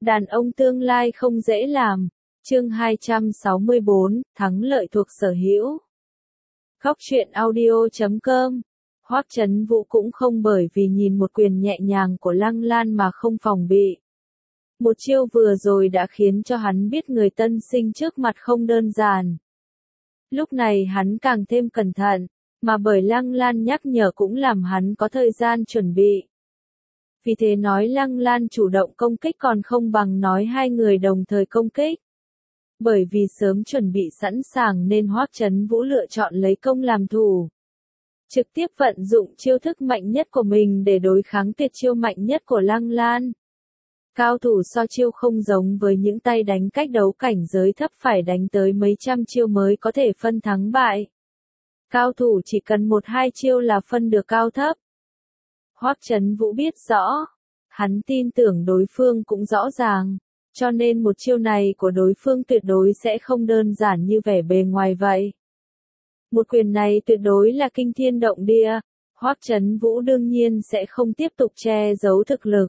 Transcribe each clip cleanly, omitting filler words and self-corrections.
Đàn ông tương lai không dễ làm. Chương 264, thắng lợi thuộc sở hữu. Góc truyện audio.com. Hoắc Chấn Vũ cũng không bởi vì nhìn một quyền nhẹ nhàng của Lăng Lan mà không phòng bị. Một chiêu vừa rồi đã khiến cho hắn biết người tân sinh trước mặt không đơn giản. Lúc này hắn càng thêm cẩn thận, mà bởi Lăng Lan nhắc nhở cũng làm hắn có thời gian chuẩn bị. Vì thế nói Lăng Lan chủ động công kích còn không bằng nói hai người đồng thời công kích. Bởi vì sớm chuẩn bị sẵn sàng nên Hoắc Chấn Vũ lựa chọn lấy công làm thủ. Trực tiếp vận dụng chiêu thức mạnh nhất của mình để đối kháng tuyệt chiêu mạnh nhất của Lăng Lan. Cao thủ so chiêu không giống với những tay đánh cách đấu cảnh giới thấp phải đánh tới mấy trăm chiêu mới có thể phân thắng bại. Cao thủ chỉ cần 1-2 chiêu là phân được cao thấp. Hoắc Chấn Vũ biết rõ, hắn tin tưởng đối phương cũng rõ ràng, cho nên một chiêu này của đối phương tuyệt đối sẽ không đơn giản như vẻ bề ngoài vậy. Một quyền này tuyệt đối là kinh thiên động địa, Hoắc Chấn Vũ đương nhiên sẽ không tiếp tục che giấu thực lực.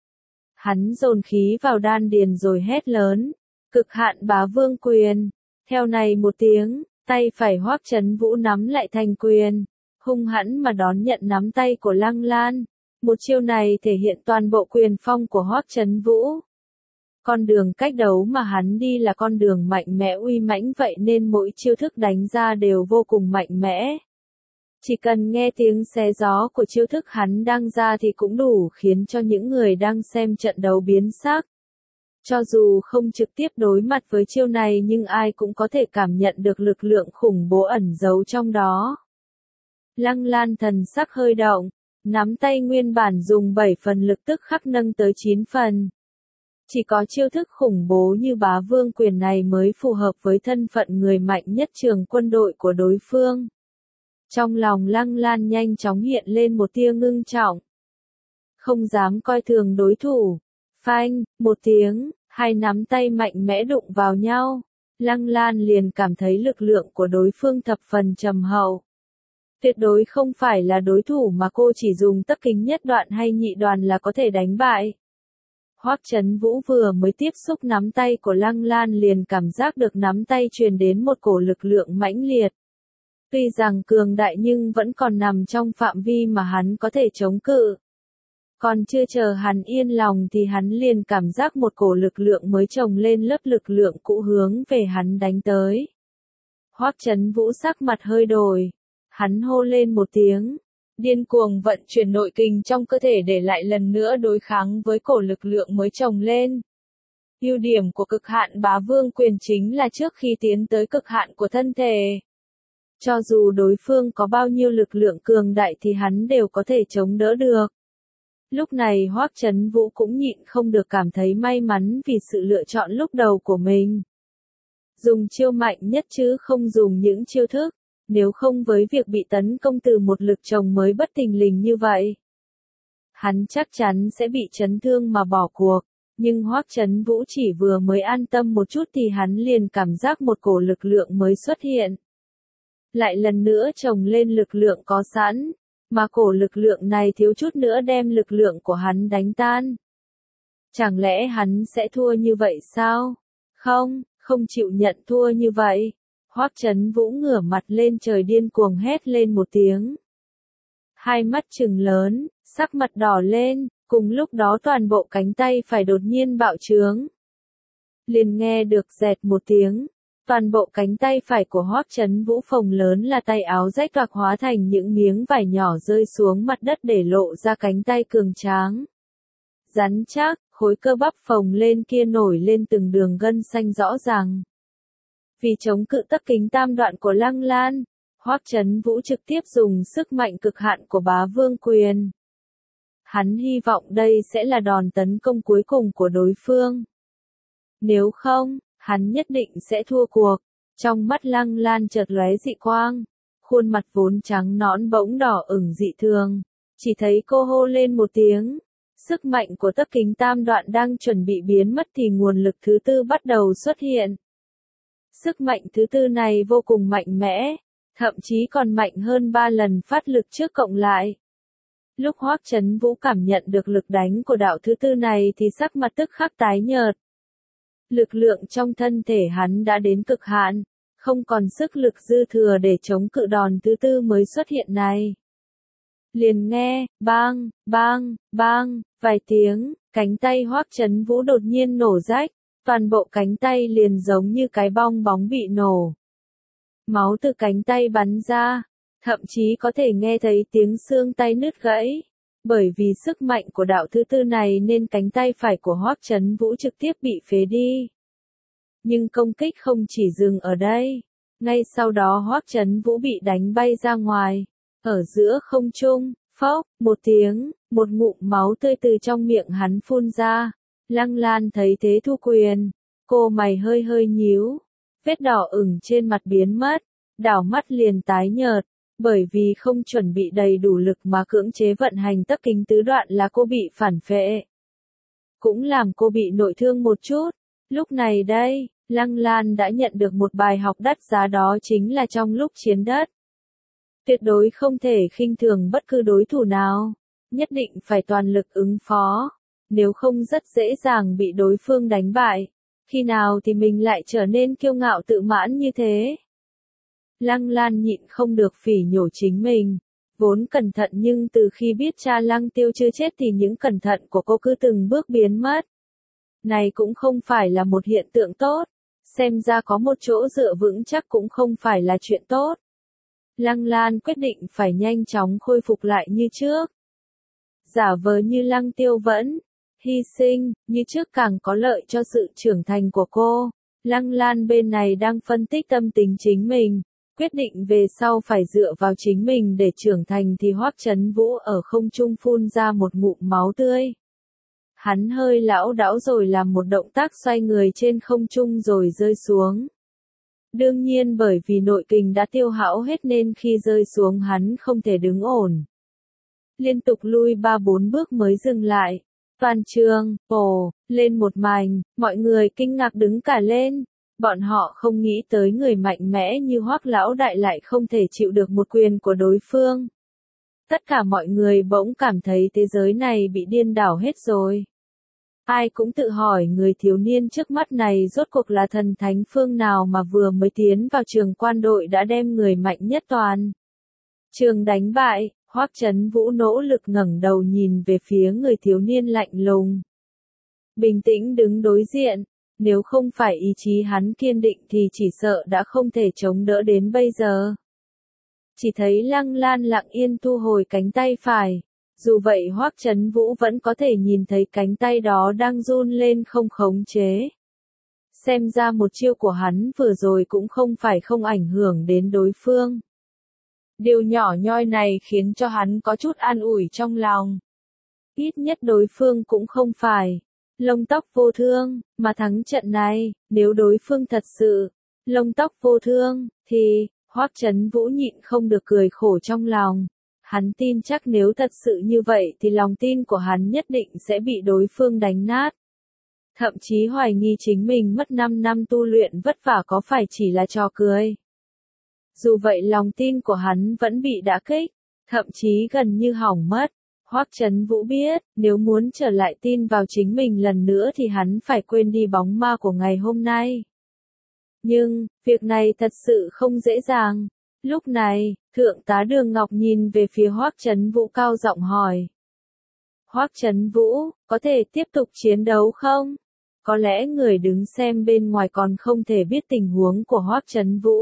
Hắn dồn khí vào đan điền rồi hét lớn, cực hạn bá vương quyền. Theo này một tiếng, tay phải Hoắc Chấn Vũ nắm lại thành quyền, hung hãn mà đón nhận nắm tay của Lăng Lan. Một chiêu này thể hiện toàn bộ quyền phong của Hoắc Chấn Vũ. Con đường cách đấu mà hắn đi là con đường mạnh mẽ uy mãnh vậy nên mỗi chiêu thức đánh ra đều vô cùng mạnh mẽ. Chỉ cần nghe tiếng xé gió của chiêu thức hắn đang ra thì cũng đủ khiến cho những người đang xem trận đấu biến sắc. Cho dù không trực tiếp đối mặt với chiêu này nhưng ai cũng có thể cảm nhận được lực lượng khủng bố ẩn giấu trong đó. Lăng Lan thần sắc hơi động, nắm tay nguyên bản dùng 7 phần lực tức khắc nâng tới 9 phần. Chỉ có chiêu thức khủng bố như bá vương quyền này mới phù hợp với thân phận người mạnh nhất trường quân đội của đối phương. Trong lòng Lăng Lan nhanh chóng hiện lên một tia ngưng trọng. Không dám coi thường đối thủ. Phanh, một tiếng, hai nắm tay mạnh mẽ đụng vào nhau. Lăng Lan liền cảm thấy lực lượng của đối phương thập phần trầm hậu. Tuyệt đối không phải là đối thủ mà cô chỉ dùng tấc kính nhất đoạn hay nhị đoạn là có thể đánh bại. Hoắc Chấn Vũ vừa mới tiếp xúc nắm tay của Lăng Lan liền cảm giác được nắm tay truyền đến một cổ lực lượng mãnh liệt. Tuy rằng cường đại nhưng vẫn còn nằm trong phạm vi mà hắn có thể chống cự. Còn chưa chờ hắn yên lòng thì hắn liền cảm giác một cổ lực lượng mới chồng lên lớp lực lượng cũ hướng về hắn đánh tới. Hoắc Chấn Vũ sắc mặt hơi đổi. Hắn hô lên một tiếng. Điên cuồng vận chuyển nội kình trong cơ thể để lại lần nữa đối kháng với cổ lực lượng mới chồng lên. Ưu điểm của cực hạn bá vương quyền chính là trước khi tiến tới cực hạn của thân thể. Cho dù đối phương có bao nhiêu lực lượng cường đại thì hắn đều có thể chống đỡ được. Lúc này Hoắc Chấn Vũ cũng nhịn không được cảm thấy may mắn vì sự lựa chọn lúc đầu của mình. Dùng chiêu mạnh nhất chứ không dùng những chiêu thức. Nếu không với việc bị tấn công từ một lực chồng mới bất thình lình như vậy, hắn chắc chắn sẽ bị chấn thương mà bỏ cuộc. Nhưng Hoắc Chấn Vũ chỉ vừa mới an tâm một chút thì hắn liền cảm giác một cổ lực lượng mới xuất hiện. Lại lần nữa chồng lên lực lượng có sẵn, mà cổ lực lượng này thiếu chút nữa đem lực lượng của hắn đánh tan. Chẳng lẽ hắn sẽ thua như vậy sao? Không, không chịu nhận thua như vậy. Hoắc Chấn Vũ ngửa mặt lên trời điên cuồng hét lên một tiếng. Hai mắt trừng lớn, sắc mặt đỏ lên, cùng lúc đó toàn bộ cánh tay phải đột nhiên bạo trướng. Liền nghe được dẹt một tiếng, toàn bộ cánh tay phải của Hoắc Chấn Vũ phồng lớn là tay áo rách toạc hóa thành những miếng vải nhỏ rơi xuống mặt đất để lộ ra cánh tay cường tráng. Rắn chắc, khối cơ bắp phồng lên kia nổi lên từng đường gân xanh rõ ràng. Vì chống cự tấc kính tam đoạn của Lăng Lan, Hoắc Chấn Vũ trực tiếp dùng sức mạnh cực hạn của bá vương quyền. Hắn hy vọng đây sẽ là đòn tấn công cuối cùng của đối phương. Nếu không, hắn nhất định sẽ thua cuộc. Trong mắt Lăng Lan chợt lóe dị quang, khuôn mặt vốn trắng nõn bỗng đỏ ửng dị thường. Chỉ thấy cô hô lên một tiếng. Sức mạnh của tấc kính tam đoạn đang chuẩn bị biến mất thì nguồn lực thứ tư bắt đầu xuất hiện. Sức mạnh thứ tư này vô cùng mạnh mẽ, thậm chí còn mạnh hơn 3 lần phát lực trước cộng lại. Lúc Hoắc Chấn Vũ cảm nhận được lực đánh của đạo thứ tư này thì sắc mặt tức khắc tái nhợt. Lực lượng trong thân thể hắn đã đến cực hạn, không còn sức lực dư thừa để chống cự đòn thứ tư mới xuất hiện này. Liền nghe, bang, bang, bang, vài tiếng, cánh tay Hoắc Chấn Vũ đột nhiên nổ rách, toàn bộ cánh tay liền giống như cái bong bóng bị nổ. Máu từ cánh tay bắn ra, thậm chí có thể nghe thấy tiếng xương tay nứt gãy. Bởi vì sức mạnh của đạo thứ tư này nên cánh tay phải của Hoắc Chấn Vũ trực tiếp bị phế đi. Nhưng công kích không chỉ dừng ở đây. Ngay sau đó Hoắc Chấn Vũ bị đánh bay ra ngoài. Ở giữa không trung, phốc, một tiếng, một ngụm máu tươi từ trong miệng hắn phun ra. Lăng Lan thấy thế thu quyền. Cô mày hơi hơi nhíu. Vết đỏ ửng trên mặt biến mất. Đảo mắt liền tái nhợt. Bởi vì không chuẩn bị đầy đủ lực mà cưỡng chế vận hành tấc kính tứ đoạn là cô bị phản phệ. Cũng làm cô bị nội thương một chút. Lúc này đây, Lăng Lan đã nhận được một bài học đắt giá, đó chính là trong lúc chiến đất. Tuyệt đối không thể khinh thường bất cứ đối thủ nào. Nhất định phải toàn lực ứng phó. Nếu không rất dễ dàng bị đối phương đánh bại. Khi nào thì mình lại trở nên kiêu ngạo tự mãn như thế. Lăng Lan nhịn không được phỉ nhổ chính mình. Vốn cẩn thận nhưng từ khi biết cha Lăng Tiêu chưa chết thì những cẩn thận của cô cứ từng bước biến mất. Này cũng không phải là một hiện tượng tốt. Xem ra có một chỗ dựa vững chắc cũng không phải là chuyện tốt. Lăng Lan quyết định phải nhanh chóng khôi phục lại như trước. Giả vờ như Lăng Tiêu vẫn hy sinh, như trước càng có lợi cho sự trưởng thành của cô. Lăng Lan bên này đang phân tích tâm tình chính mình. Quyết định về sau phải dựa vào chính mình để trưởng thành thì Hoắc Chấn Vũ ở không trung phun ra một ngụm máu tươi. Hắn hơi lão đảo rồi làm một động tác xoay người trên không trung rồi rơi xuống. Đương nhiên bởi vì nội kình đã tiêu hao hết nên khi rơi xuống hắn không thể đứng ổn. Liên tục lui 3-4 bước mới dừng lại. Toàn trường, lên một mảnh, mọi người kinh ngạc đứng cả lên. Bọn họ không nghĩ tới người mạnh mẽ như Hoắc lão đại lại không thể chịu được một quyền của đối phương. Tất cả mọi người bỗng cảm thấy thế giới này bị điên đảo hết rồi. Ai cũng tự hỏi người thiếu niên trước mắt này rốt cuộc là thần thánh phương nào mà vừa mới tiến vào trường quan đội đã đem người mạnh nhất toàn trường đánh bại. Hoắc Chấn Vũ nỗ lực ngẩng đầu nhìn về phía người thiếu niên lạnh lùng. Bình tĩnh đứng đối diện. Nếu không phải ý chí hắn kiên định thì chỉ sợ đã không thể chống đỡ đến bây giờ. Chỉ thấy Lăng Lan lặng yên thu hồi cánh tay phải. Dù vậy Hoắc Chấn Vũ vẫn có thể nhìn thấy cánh tay đó đang run lên không khống chế. Xem ra một chiêu của hắn vừa rồi cũng không phải không ảnh hưởng đến đối phương. Điều nhỏ nhoi này khiến cho hắn có chút an ủi trong lòng. Ít nhất đối phương cũng không phải lông tóc vô thương, mà thắng trận này. Nếu đối phương thật sự lông tóc vô thương, thì Hoắc Chấn Vũ nhịn không được cười khổ trong lòng. Hắn tin chắc nếu thật sự như vậy thì lòng tin của hắn nhất định sẽ bị đối phương đánh nát. Thậm chí hoài nghi chính mình mất 5 năm tu luyện vất vả có phải chỉ là trò cười. Dù vậy lòng tin của hắn vẫn bị đả kích, thậm chí gần như hỏng mất. Hoắc Chấn Vũ biết, nếu muốn trở lại tin vào chính mình lần nữa thì hắn phải quên đi bóng ma của ngày hôm nay. Nhưng, việc này thật sự không dễ dàng. Lúc này, Thượng tá Đường Ngọc nhìn về phía Hoắc Chấn Vũ cao giọng hỏi. Hoắc Chấn Vũ, có thể tiếp tục chiến đấu không? Có lẽ người đứng xem bên ngoài còn không thể biết tình huống của Hoắc Chấn Vũ.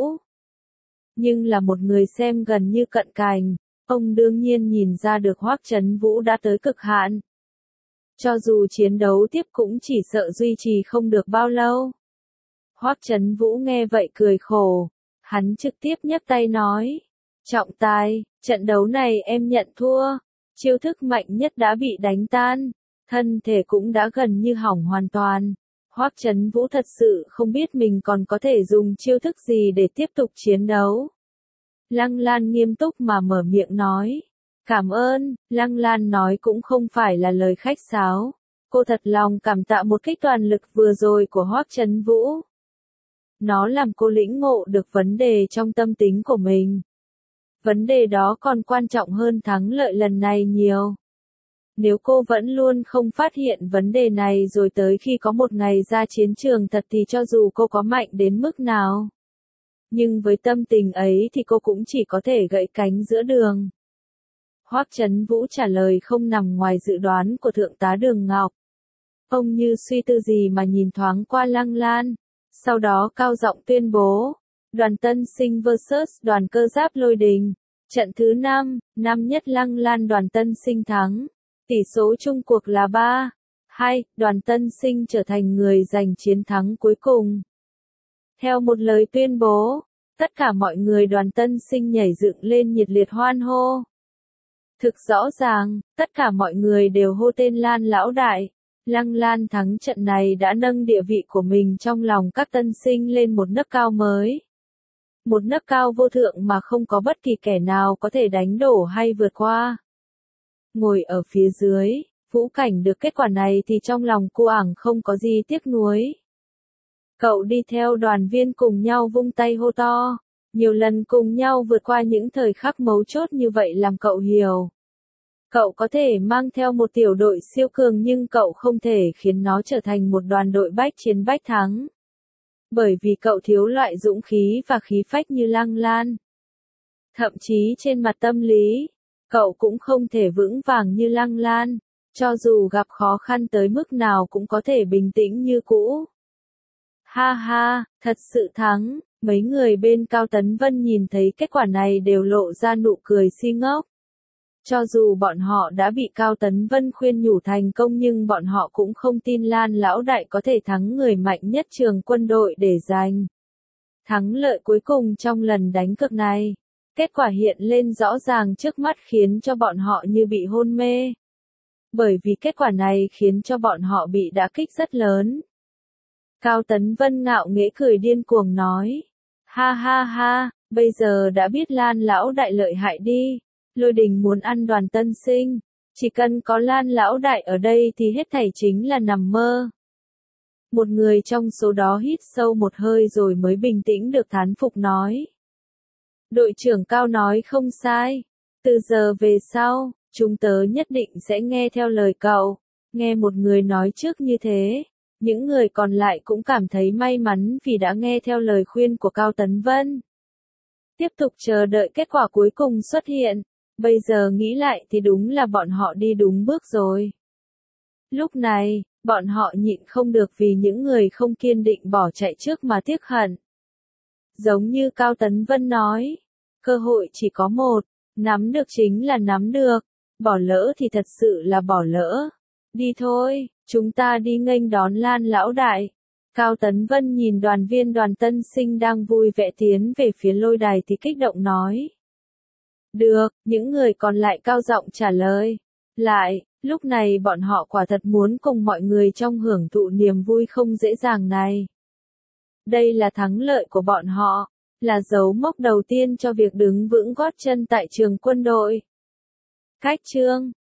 Nhưng là một người xem gần như cận kề, ông đương nhiên nhìn ra được Hoắc Chấn Vũ đã tới cực hạn. Cho dù chiến đấu tiếp cũng chỉ sợ duy trì không được bao lâu. Hoắc Chấn Vũ nghe vậy cười khổ. Hắn trực tiếp nhấc tay nói. Trọng tài, trận đấu này em nhận thua. Chiêu thức mạnh nhất đã bị đánh tan. Thân thể cũng đã gần như hỏng hoàn toàn. Hoắc Chấn Vũ thật sự không biết mình còn có thể dùng chiêu thức gì để tiếp tục chiến đấu. Lăng Lan nghiêm túc mà mở miệng nói. Cảm ơn, Lăng Lan nói cũng không phải là lời khách sáo. Cô thật lòng cảm tạ một kích toàn lực vừa rồi của Hoắc Chấn Vũ. Nó làm cô lĩnh ngộ được vấn đề trong tâm tính của mình. Vấn đề đó còn quan trọng hơn thắng lợi lần này nhiều. Nếu cô vẫn luôn không phát hiện vấn đề này rồi tới khi có một ngày ra chiến trường thật thì cho dù cô có mạnh đến mức nào. Nhưng với tâm tình ấy thì cô cũng chỉ có thể gãy cánh giữa đường. Hoắc Chấn Vũ trả lời không nằm ngoài dự đoán của Thượng tá Đường Ngọc. Ông như suy tư gì mà nhìn thoáng qua Lăng Lan, sau đó cao giọng tuyên bố, Đoàn Tân Sinh vs Đoàn Cơ Giáp Lôi Đình, trận thứ 5, năm nhất Lăng Lan Đoàn Tân Sinh thắng, tỷ số chung cuộc là 3-2, Đoàn Tân Sinh trở thành người giành chiến thắng cuối cùng. Theo một lời tuyên bố, tất cả mọi người Đoàn Tân Sinh nhảy dựng lên nhiệt liệt hoan hô. Thực rõ ràng, tất cả mọi người đều hô tên Lan lão đại. Lăng Lan thắng trận này đã nâng địa vị của mình trong lòng các tân sinh lên một nấc cao mới. Một nấc cao vô thượng mà không có bất kỳ kẻ nào có thể đánh đổ hay vượt qua. Ngồi ở phía dưới, Vũ Cảnh được kết quả này thì trong lòng cô ảng không có gì tiếc nuối. Cậu đi theo đoàn viên cùng nhau vung tay hô to, nhiều lần cùng nhau vượt qua những thời khắc mấu chốt như vậy làm cậu hiểu. Cậu có thể mang theo một tiểu đội siêu cường nhưng cậu không thể khiến nó trở thành một đoàn đội bách chiến bách thắng. Bởi vì cậu thiếu loại dũng khí và khí phách như Lăng Lan. Thậm chí trên mặt tâm lý, cậu cũng không thể vững vàng như Lăng Lan, cho dù gặp khó khăn tới mức nào cũng có thể bình tĩnh như cũ. Ha ha, thật sự thắng, mấy người bên Cao Tấn Vân nhìn thấy kết quả này đều lộ ra nụ cười si ngốc. Cho dù bọn họ đã bị Cao Tấn Vân khuyên nhủ thành công nhưng bọn họ cũng không tin Lan lão đại có thể thắng người mạnh nhất trường quân đội để giành thắng lợi cuối cùng trong lần đánh cược này. Kết quả hiện lên rõ ràng trước mắt khiến cho bọn họ như bị hôn mê. Bởi vì kết quả này khiến cho bọn họ bị đả kích rất lớn. Cao Tấn Vân ngạo nghễ cười điên cuồng nói. Ha ha ha, bây giờ đã biết Lan lão đại lợi hại đi. Lôi Đình muốn ăn Đoàn Tân Sinh. Chỉ cần có Lan lão đại ở đây thì hết thảy chính là nằm mơ. Một người trong số đó hít sâu một hơi rồi mới bình tĩnh được thán phục nói. Đội trưởng Cao nói không sai. Từ giờ về sau, chúng tớ nhất định sẽ nghe theo lời cậu. Nghe một người nói trước như thế, những người còn lại cũng cảm thấy may mắn vì đã nghe theo lời khuyên của Cao Tấn Vân. Tiếp tục chờ đợi kết quả cuối cùng xuất hiện. Bây giờ nghĩ lại thì đúng là bọn họ đi đúng bước rồi. Lúc này, bọn họ nhịn không được vì những người không kiên định bỏ chạy trước mà tiếc hận. Giống như Cao Tấn Vân nói, cơ hội chỉ có một, nắm được chính là nắm được, bỏ lỡ thì thật sự là bỏ lỡ. Đi thôi, chúng ta đi nghênh đón Lan lão đại. Cao Tấn Vân nhìn đoàn viên Đoàn Tân Sinh đang vui vẻ tiến về phía lôi đài thì kích động nói. Được, những người còn lại cao giọng trả lời. Lại, lúc này bọn họ quả thật muốn cùng mọi người trong hưởng thụ niềm vui không dễ dàng này. Đây là thắng lợi của bọn họ, là dấu mốc đầu tiên cho việc đứng vững gót chân tại trường quân đội. Cách chương